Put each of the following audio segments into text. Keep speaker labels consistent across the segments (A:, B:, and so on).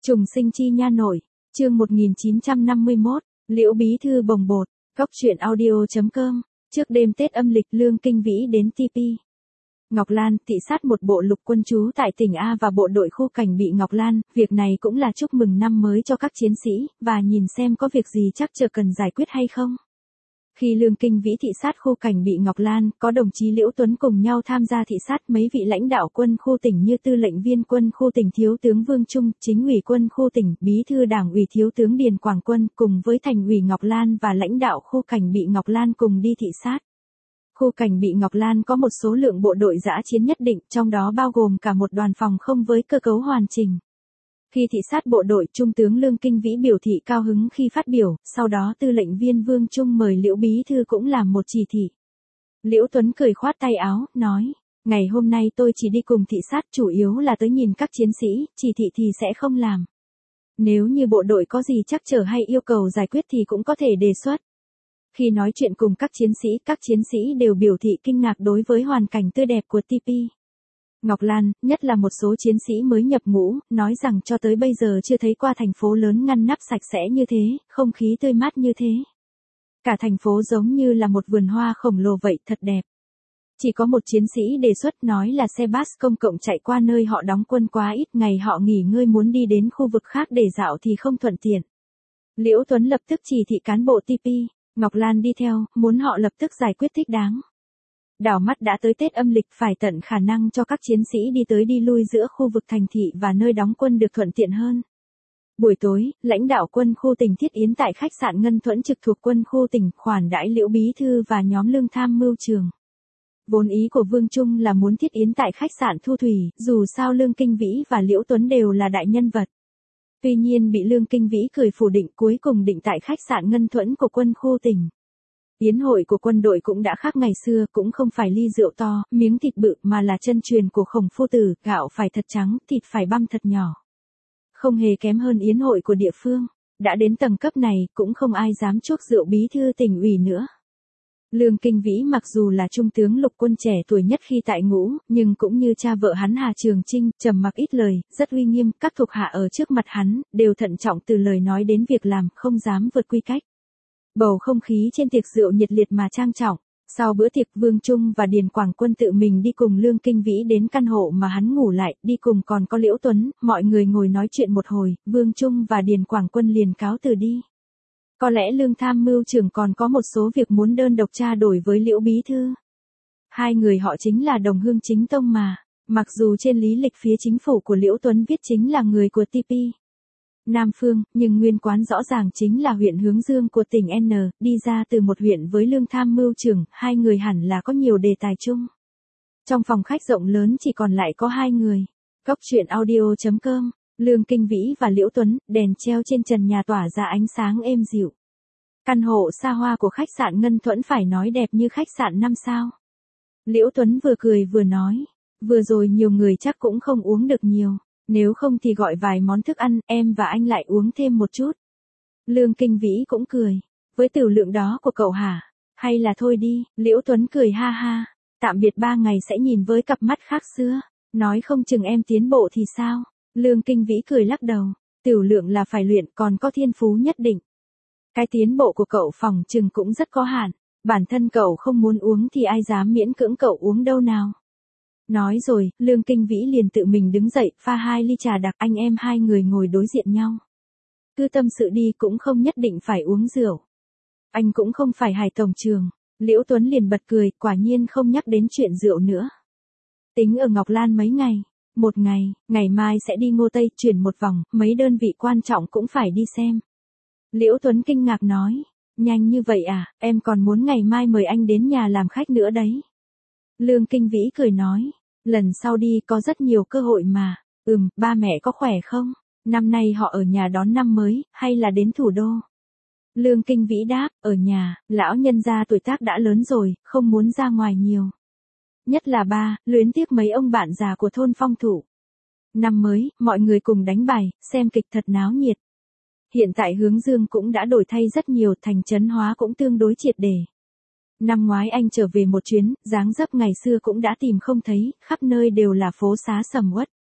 A: Trùng sinh chi nha nội, chương 1951, Liễu Bí Thư bồng bột, Cóc truyện audio.com, trước đêm Tết âm lịch Lương Kinh Vĩ đến TP. Ngọc Lan, thị sát một bộ lục quân trú tại tỉnh A và bộ đội khu cảnh bị Ngọc Lan, việc này cũng là chúc mừng năm mới cho các chiến sĩ, và nhìn xem có việc gì chắc chờ cần giải quyết hay không. Khi Lương Kinh Vĩ thị sát khu cảnh bị Ngọc Lan, có đồng chí Liễu Tuấn cùng nhau tham gia thị sát mấy vị lãnh đạo quân khu tỉnh như tư lệnh viên quân khu tỉnh Thiếu tướng Vương Trung, chính ủy quân khu tỉnh, bí thư đảng ủy Thiếu tướng Điền Quảng Quân cùng với thành ủy Ngọc Lan và lãnh đạo khu cảnh bị Ngọc Lan cùng đi thị sát. Khu cảnh bị Ngọc Lan có một số lượng bộ đội dã chiến nhất định, trong đó bao gồm cả một đoàn phòng không với cơ cấu hoàn chỉnh. Khi thị sát bộ đội, Trung tướng Lương Kinh Vĩ biểu thị cao hứng khi phát biểu, sau đó tư lệnh viên Vương Trung mời Liễu Bí Thư cũng làm một chỉ thị. Liễu Tuấn cười khoát tay áo, nói, ngày hôm nay tôi chỉ đi cùng thị sát chủ yếu là tới nhìn các chiến sĩ, chỉ thị thì sẽ không làm. Nếu như bộ đội có gì trắc trở hay yêu cầu giải quyết thì cũng có thể đề xuất. Khi nói chuyện cùng các chiến sĩ đều biểu thị kinh ngạc đối với hoàn cảnh tươi đẹp của TP. Ngọc Lan, nhất là một số chiến sĩ mới nhập ngũ, nói rằng cho tới bây giờ chưa thấy qua thành phố lớn ngăn nắp sạch sẽ như thế, không khí tươi mát như thế. Cả thành phố giống như là một vườn hoa khổng lồ vậy, thật đẹp. Chỉ có một chiến sĩ đề xuất nói là xe bus công cộng chạy qua nơi họ đóng quân quá ít, ngày họ nghỉ ngơi muốn đi đến khu vực khác để dạo thì không thuận tiện. Liễu Tuấn lập tức chỉ thị cán bộ TP, Ngọc Lan đi theo, muốn họ lập tức giải quyết thích đáng. Đảo mắt đã tới Tết âm lịch, phải tận khả năng cho các chiến sĩ đi tới đi lui giữa khu vực thành thị và nơi đóng quân được thuận tiện hơn. Buổi tối, lãnh đạo quân khu tỉnh thiết yến tại khách sạn Ngân Thuẫn trực thuộc quân khu tỉnh khoản đãi Liễu Bí Thư và nhóm Lương tham mưu trường. Vốn ý của Vương Trung là muốn thiết yến tại khách sạn Thu Thủy, dù sao Lương Kinh Vĩ và Liễu Tuấn đều là đại nhân vật. Tuy nhiên bị Lương Kinh Vĩ cười phủ định, cuối cùng định tại khách sạn Ngân Thuẫn của quân khu tỉnh. Yến hội của quân đội cũng đã khác ngày xưa, cũng không phải ly rượu to, miếng thịt bự mà là chân truyền của Khổng Phu Tử, gạo phải thật trắng, thịt phải băm thật nhỏ. Không hề kém hơn yến hội của địa phương. Đã đến tầng cấp này, cũng không ai dám chuốc rượu bí thư tỉnh ủy nữa. Lương Kinh Vĩ mặc dù là trung tướng lục quân trẻ tuổi nhất khi tại ngũ, nhưng cũng như cha vợ hắn Hà Trường Chinh, trầm mặc ít lời, rất uy nghiêm, các thuộc hạ ở trước mặt hắn, đều thận trọng từ lời nói đến việc làm, không dám vượt quy cách. Bầu không khí trên tiệc rượu nhiệt liệt mà trang trọng. Sau bữa tiệc Vương Trung và Điền Quảng Quân tự mình đi cùng Lương Kinh Vĩ đến căn hộ mà hắn ngủ lại, đi cùng còn có Liễu Tuấn, mọi người ngồi nói chuyện một hồi, Vương Trung và Điền Quảng Quân liền cáo từ đi. Có lẽ Lương tham mưu trưởng còn có một số việc muốn đơn độc trao đổi với Liễu Bí Thư. Hai người họ chính là đồng hương chính tông mà, mặc dù trên lý lịch phía chính phủ của Liễu Tuấn viết chính là người của TP. Nam Phương, nhưng nguyên quán rõ ràng chính là huyện Hướng Dương của tỉnh N, đi ra từ một huyện với Lương tham mưu trưởng, hai người hẳn là có nhiều đề tài chung. Trong phòng khách rộng lớn chỉ còn lại có hai người. Cóc truyện audio.com, Lương Kinh Vĩ và Liễu Tuấn, đèn treo trên trần nhà tỏa ra ánh sáng êm dịu. Căn hộ xa hoa của khách sạn Ngân Thuẫn phải nói đẹp như khách sạn 5 sao. Liễu Tuấn vừa cười vừa nói, vừa rồi nhiều người chắc cũng không uống được nhiều. Nếu không thì gọi vài món thức ăn, em và anh lại uống thêm một chút. Lương Kinh Vĩ cũng cười. Với tiểu lượng đó của cậu hả? Hay là thôi đi, Liễu Tuấn cười ha ha. Tạm biệt 3 ngày sẽ nhìn với cặp mắt khác xưa. Nói không chừng em tiến bộ thì sao? Lương Kinh Vĩ cười lắc đầu. Tiểu lượng là phải luyện, còn có thiên phú nhất định. Cái tiến bộ của cậu phòng chừng cũng rất có hạn. Bản thân cậu không muốn uống thì ai dám miễn cưỡng cậu uống đâu nào. Nói rồi, Lương Kinh Vĩ liền tự mình đứng dậy, pha 2 ly trà đặc, anh em hai người ngồi đối diện nhau. Cứ tâm sự đi, cũng không nhất định phải uống rượu. Anh cũng không phải Hải tổng trường. Liễu Tuấn liền bật cười, quả nhiên không nhắc đến chuyện rượu nữa. Tính ở Ngọc Lan mấy ngày? Một ngày, ngày mai sẽ đi Ngô Tây, chuyển một vòng, mấy đơn vị quan trọng cũng phải đi xem. Liễu Tuấn kinh ngạc nói, nhanh như vậy à, em còn muốn ngày mai mời anh đến nhà làm khách nữa đấy. Lương Kinh Vĩ cười nói, lần sau đi có rất nhiều cơ hội mà. Ba mẹ có khỏe không? Năm nay họ ở nhà đón năm mới, hay là đến thủ đô? Lương Kinh Vĩ đáp, ở nhà, lão nhân gia tuổi tác đã lớn rồi, không muốn ra ngoài nhiều. Nhất là ba, luyến tiếc mấy ông bạn già của thôn Phong Thủ. Năm mới, mọi người cùng đánh bài, xem kịch thật náo nhiệt. Hiện tại Hướng Dương cũng đã đổi thay rất nhiều, thành trấn hóa cũng tương đối triệt để. Năm ngoái anh trở về một chuyến, dáng dấp ngày xưa cũng đã tìm không thấy, khắp nơi đều là phố xá sầm uất.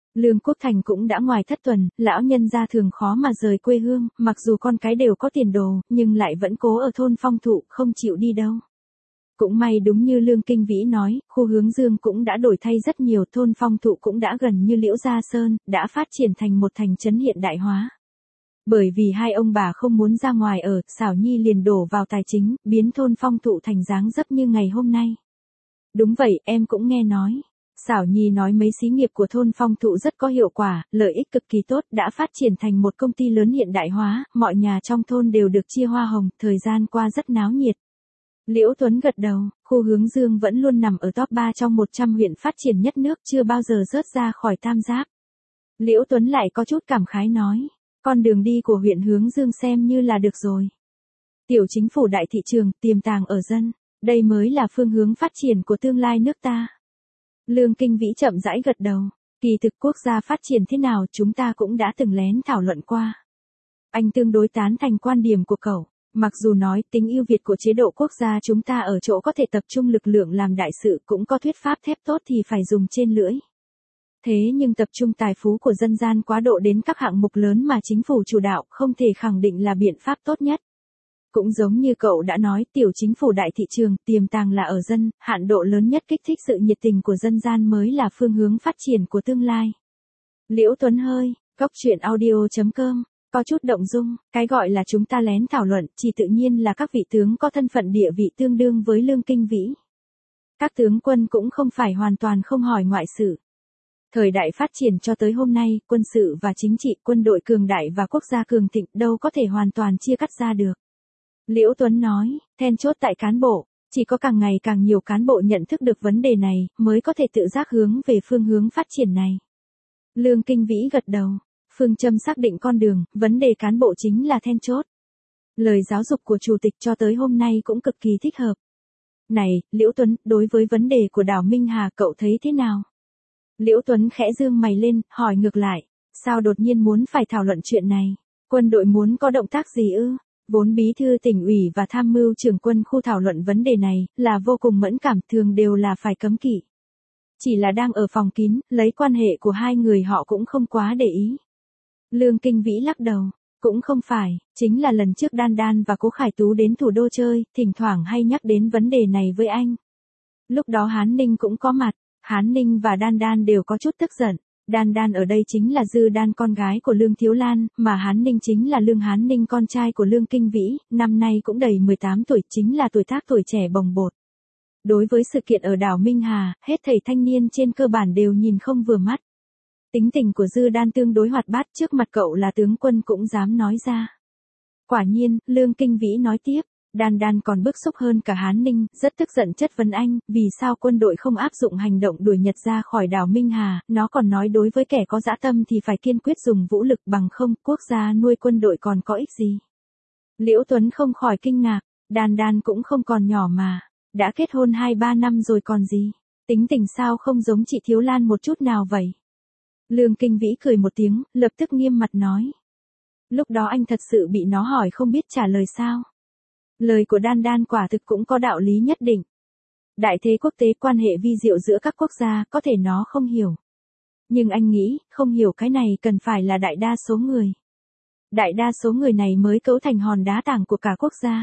A: Lương Quốc Thành cũng đã ngoài thất tuần, lão nhân gia thường khó mà rời quê hương, mặc dù con cái đều có tiền đồ, nhưng lại vẫn cố ở thôn Phong Thụ, không chịu đi đâu. Cũng may đúng như Lương Kinh Vĩ nói, khu Hướng Dương cũng đã đổi thay rất nhiều, thôn Phong Thụ cũng đã gần như Liễu Gia Sơn, đã phát triển thành một thành trấn hiện đại hóa. Bởi vì hai ông bà không muốn ra ngoài ở, Xảo Nhi liền đổ vào tài chính, biến thôn Phong Thụ thành dáng dấp như ngày hôm nay. Đúng vậy, em cũng nghe nói. Xảo Nhi nói mấy xí nghiệp của thôn Phong Thụ rất có hiệu quả, lợi ích cực kỳ tốt, đã phát triển thành một công ty lớn hiện đại hóa, mọi nhà trong thôn đều được chia hoa hồng, thời gian qua rất náo nhiệt. Liễu Tuấn gật đầu, khu Hướng Dương vẫn luôn nằm ở top 3 trong 100 huyện phát triển nhất nước, chưa bao giờ rớt ra khỏi tam giác. Liễu Tuấn lại có chút cảm khái nói, con đường đi của huyện Hướng Dương xem như là được rồi. Tiểu chính phủ đại thị trường, tiềm tàng ở dân, đây mới là phương hướng phát triển của tương lai nước ta. Lương Kinh Vĩ chậm rãi gật đầu, kỳ thực quốc gia phát triển thế nào chúng ta cũng đã từng lén thảo luận qua. Anh tương đối tán thành quan điểm của cậu. Mặc dù nói tính ưu việt của chế độ quốc gia chúng ta ở chỗ có thể tập trung lực lượng làm đại sự, cũng có thuyết pháp thép tốt thì phải dùng trên lưỡi. Thế nhưng tập trung tài phú của dân gian quá độ đến các hạng mục lớn mà chính phủ chủ đạo không thể khẳng định là biện pháp tốt nhất. Cũng giống như cậu đã nói, tiểu chính phủ đại thị trường, tiềm tàng là ở dân, hạn độ lớn nhất kích thích sự nhiệt tình của dân gian mới là phương hướng phát triển của tương lai. Liễu Tuấn hơi, góc truyện audio.com. Có chút động dung, cái gọi là chúng ta lén thảo luận, chỉ tự nhiên là các vị tướng có thân phận địa vị tương đương với Lương Kinh Vĩ. Các tướng quân cũng không phải hoàn toàn không hỏi ngoại sự. Thời đại phát triển cho tới hôm nay, quân sự và chính trị, quân đội cường đại và quốc gia cường thịnh đâu có thể hoàn toàn chia cắt ra được. Liễu Tuấn nói, then chốt tại cán bộ, chỉ có càng ngày càng nhiều cán bộ nhận thức được vấn đề này, mới có thể tự giác hướng về phương hướng phát triển này. Lương Kinh Vĩ gật đầu. Phương châm xác định con đường, vấn đề cán bộ chính là then chốt. Lời giáo dục của chủ tịch cho tới hôm nay cũng cực kỳ thích hợp. Này, Liễu Tuấn, đối với vấn đề của Đào Minh Hà cậu thấy thế nào? Liễu Tuấn khẽ dương mày lên, hỏi ngược lại, sao đột nhiên muốn phải thảo luận chuyện này? Quân đội muốn có động tác gì ư? Vốn bí thư tỉnh ủy và tham mưu trưởng quân khu thảo luận vấn đề này, là vô cùng mẫn cảm, thường đều là phải cấm kỵ. Chỉ là đang ở phòng kín, lấy quan hệ của hai người họ cũng không quá để ý. Lương Kinh Vĩ lắc đầu, cũng không phải, chính là lần trước Đan Đan và Cố Khải Tú đến thủ đô chơi, thỉnh thoảng hay nhắc đến vấn đề này với anh. Lúc đó Hán Ninh cũng có mặt, Hán Ninh và Đan Đan đều có chút tức giận. Đan Đan ở đây chính là Dư Đan con gái của Lương Thiếu Lan, mà Hán Ninh chính là Lương Hán Ninh con trai của Lương Kinh Vĩ, năm nay cũng đầy 18 tuổi, chính là tuổi tác tuổi trẻ bồng bột. Đối với sự kiện ở đảo Minh Hà, hết thảy thanh niên trên cơ bản đều nhìn không vừa mắt. Tính tình của Dư Đan tương đối hoạt bát, trước mặt cậu là tướng quân cũng dám nói ra. Quả nhiên, Lương Kinh Vĩ nói tiếp, Đan Đan còn bức xúc hơn cả Hán Ninh, rất tức giận chất vấn anh, vì sao quân đội không áp dụng hành động đuổi Nhật ra khỏi đảo Minh Hà, nó còn nói đối với kẻ có dã tâm thì phải kiên quyết dùng vũ lực, bằng không, quốc gia nuôi quân đội còn có ích gì. Liễu Tuấn không khỏi kinh ngạc, Đan Đan cũng không còn nhỏ mà, đã kết hôn 2-3 năm rồi còn gì, tính tình sao không giống chị Thiếu Lan một chút nào vậy. Lương Kinh Vĩ cười một tiếng, lập tức nghiêm mặt nói. Lúc đó anh thật sự bị nó hỏi không biết trả lời sao. Lời của Đan Đan quả thực cũng có đạo lý nhất định. Đại thế quốc tế, quan hệ vi diệu giữa các quốc gia, có thể nó không hiểu. Nhưng anh nghĩ, không hiểu cái này cần phải là đại đa số người. Đại đa số người này mới cấu thành hòn đá tảng của cả quốc gia.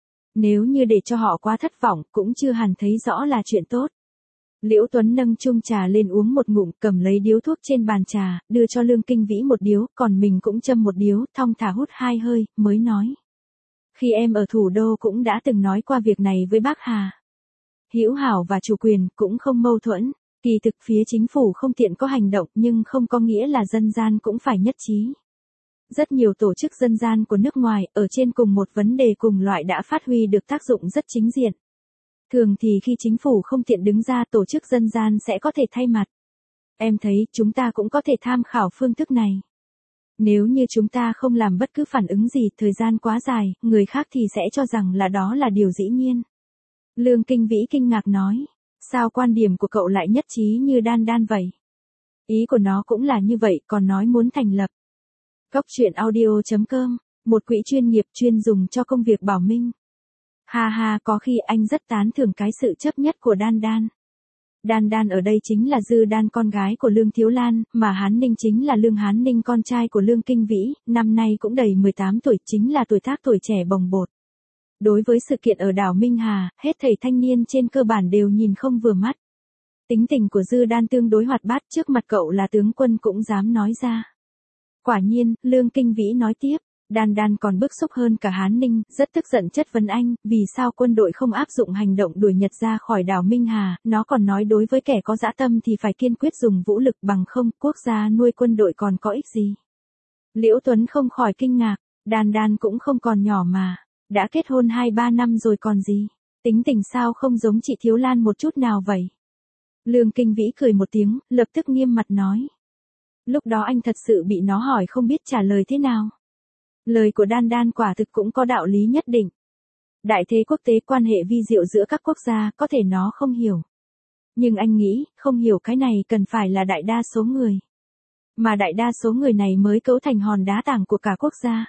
A: Nếu như để cho họ quá thất vọng, cũng chưa hẳn thấy rõ là chuyện tốt. Liễu Tuấn nâng chung trà lên uống một ngụm, cầm lấy điếu thuốc trên bàn trà, đưa cho Lương Kinh Vĩ một điếu, còn mình cũng châm một điếu, thong thả hút 2 hơi, mới nói. Khi em ở thủ đô cũng đã từng nói qua việc này với bác Hà. Hữu hảo và chủ quyền cũng không mâu thuẫn, kỳ thực phía chính phủ không tiện có hành động nhưng không có nghĩa là dân gian cũng phải nhất trí. Rất nhiều tổ chức dân gian của nước ngoài ở trên cùng một vấn đề cùng loại đã phát huy được tác dụng rất chính diện. Thường thì khi chính phủ không tiện đứng ra, tổ chức dân gian sẽ có thể thay mặt. Em thấy chúng ta cũng có thể tham khảo phương thức này. Nếu như chúng ta không làm bất cứ phản ứng gì, thời gian quá dài, người khác thì sẽ cho rằng là đó là điều dĩ nhiên. Lương Kinh Vĩ kinh ngạc nói, sao quan điểm của cậu lại nhất trí như Đan Đan vậy? Ý của nó cũng là như vậy, còn nói muốn thành lập. Góc truyện audio.com, một quỹ chuyên nghiệp chuyên dùng cho công việc bảo minh. Ha ha, có khi anh rất tán thưởng cái sự chấp nhất của Đan Đan. Đan Đan ở đây chính là Dư Đan con gái của Lương Thiếu Lan, mà Hán Ninh chính là Lương Hán Ninh con trai của Lương Kinh Vĩ, năm nay cũng đầy 18 tuổi, chính là tuổi tác tuổi trẻ bồng bột. Đối với sự kiện ở đảo Minh Hà, hết thảy thanh niên trên cơ bản đều nhìn không vừa mắt. Tính tình của Dư Đan tương đối hoạt bát, trước mặt cậu là tướng quân cũng dám nói ra. Quả nhiên, Lương Kinh Vĩ nói tiếp, Đan Đan còn bức xúc hơn cả Hán Ninh, rất tức giận chất vấn anh, vì sao quân đội không áp dụng hành động đuổi Nhật ra khỏi đảo Minh Hà, nó còn nói đối với kẻ có dã tâm thì phải kiên quyết dùng vũ lực, bằng không, quốc gia nuôi quân đội còn có ích gì. Liễu Tuấn không khỏi kinh ngạc, Đan Đan cũng không còn nhỏ mà, đã kết hôn 2-3 năm rồi còn gì, tính tình sao không giống chị Thiếu Lan một chút nào vậy. Lương Kinh Vĩ cười một tiếng, lập tức nghiêm mặt nói. Lúc đó anh thật sự bị nó hỏi không biết trả lời thế nào. Lời của Đan Đan quả thực cũng có đạo lý nhất định. Đại thế quốc tế, quan hệ vi diệu giữa các quốc gia, có thể nó không hiểu. Nhưng anh nghĩ, không hiểu cái này cần phải là đại đa số người. Mà đại đa số người này mới cấu thành hòn đá tảng của cả quốc gia.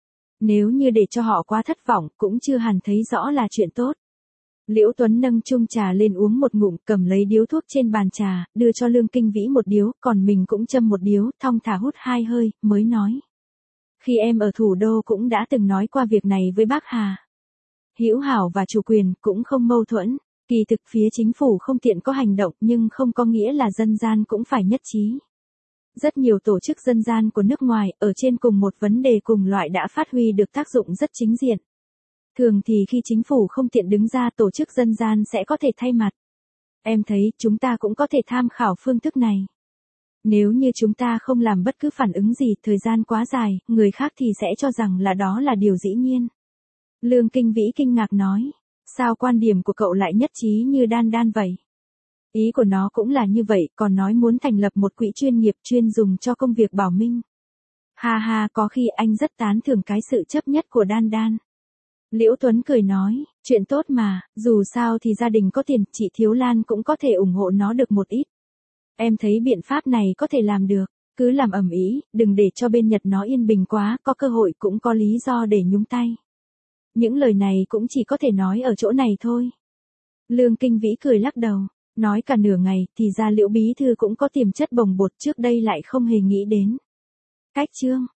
A: Nếu như để cho họ quá thất vọng, cũng chưa hẳn thấy rõ là chuyện tốt. Liễu Tuấn nâng chung trà lên uống một ngụm, cầm lấy điếu thuốc trên bàn trà, đưa cho Lương Kinh Vĩ một điếu, còn mình cũng châm một điếu, thong thả hút 2 hơi, mới nói. Khi em ở thủ đô cũng đã từng nói qua việc này với bác Hà. Hữu hảo và chủ quyền cũng không mâu thuẫn, kỳ thực phía chính phủ không tiện có hành động nhưng không có nghĩa là dân gian cũng phải nhất trí. Rất nhiều tổ chức dân gian của nước ngoài ở trên cùng một vấn đề cùng loại đã phát huy được tác dụng rất chính diện. Thường thì khi chính phủ không tiện đứng ra, tổ chức dân gian sẽ có thể thay mặt. Em thấy chúng ta cũng có thể tham khảo phương thức này. Nếu như chúng ta không làm bất cứ phản ứng gì, thời gian quá dài, người khác thì sẽ cho rằng là đó là điều dĩ nhiên. Lương Kinh Vĩ kinh ngạc nói, sao quan điểm của cậu lại nhất trí như Đan Đan vậy? Ý của nó cũng là như vậy, còn nói muốn thành lập một quỹ chuyên nghiệp chuyên dùng cho công việc bảo minh. Ha ha, có khi anh rất tán thưởng cái sự chấp nhất của Đan Đan. Liễu Tuấn cười nói, chuyện tốt mà, dù sao thì gia đình có tiền, chị Thiếu Lan cũng có thể ủng hộ nó được một ít. Em thấy biện pháp này có thể làm được, cứ làm ầm ĩ, đừng để cho bên Nhật nó yên bình quá, có cơ hội cũng có lý do để nhúng tay. Những lời này cũng chỉ có thể nói ở chỗ này thôi. Lương Kinh Vĩ cười lắc đầu, nói cả nửa ngày, thì ra Liễu bí thư cũng có tiềm chất bồng bột, trước đây lại không hề nghĩ đến. Cách chương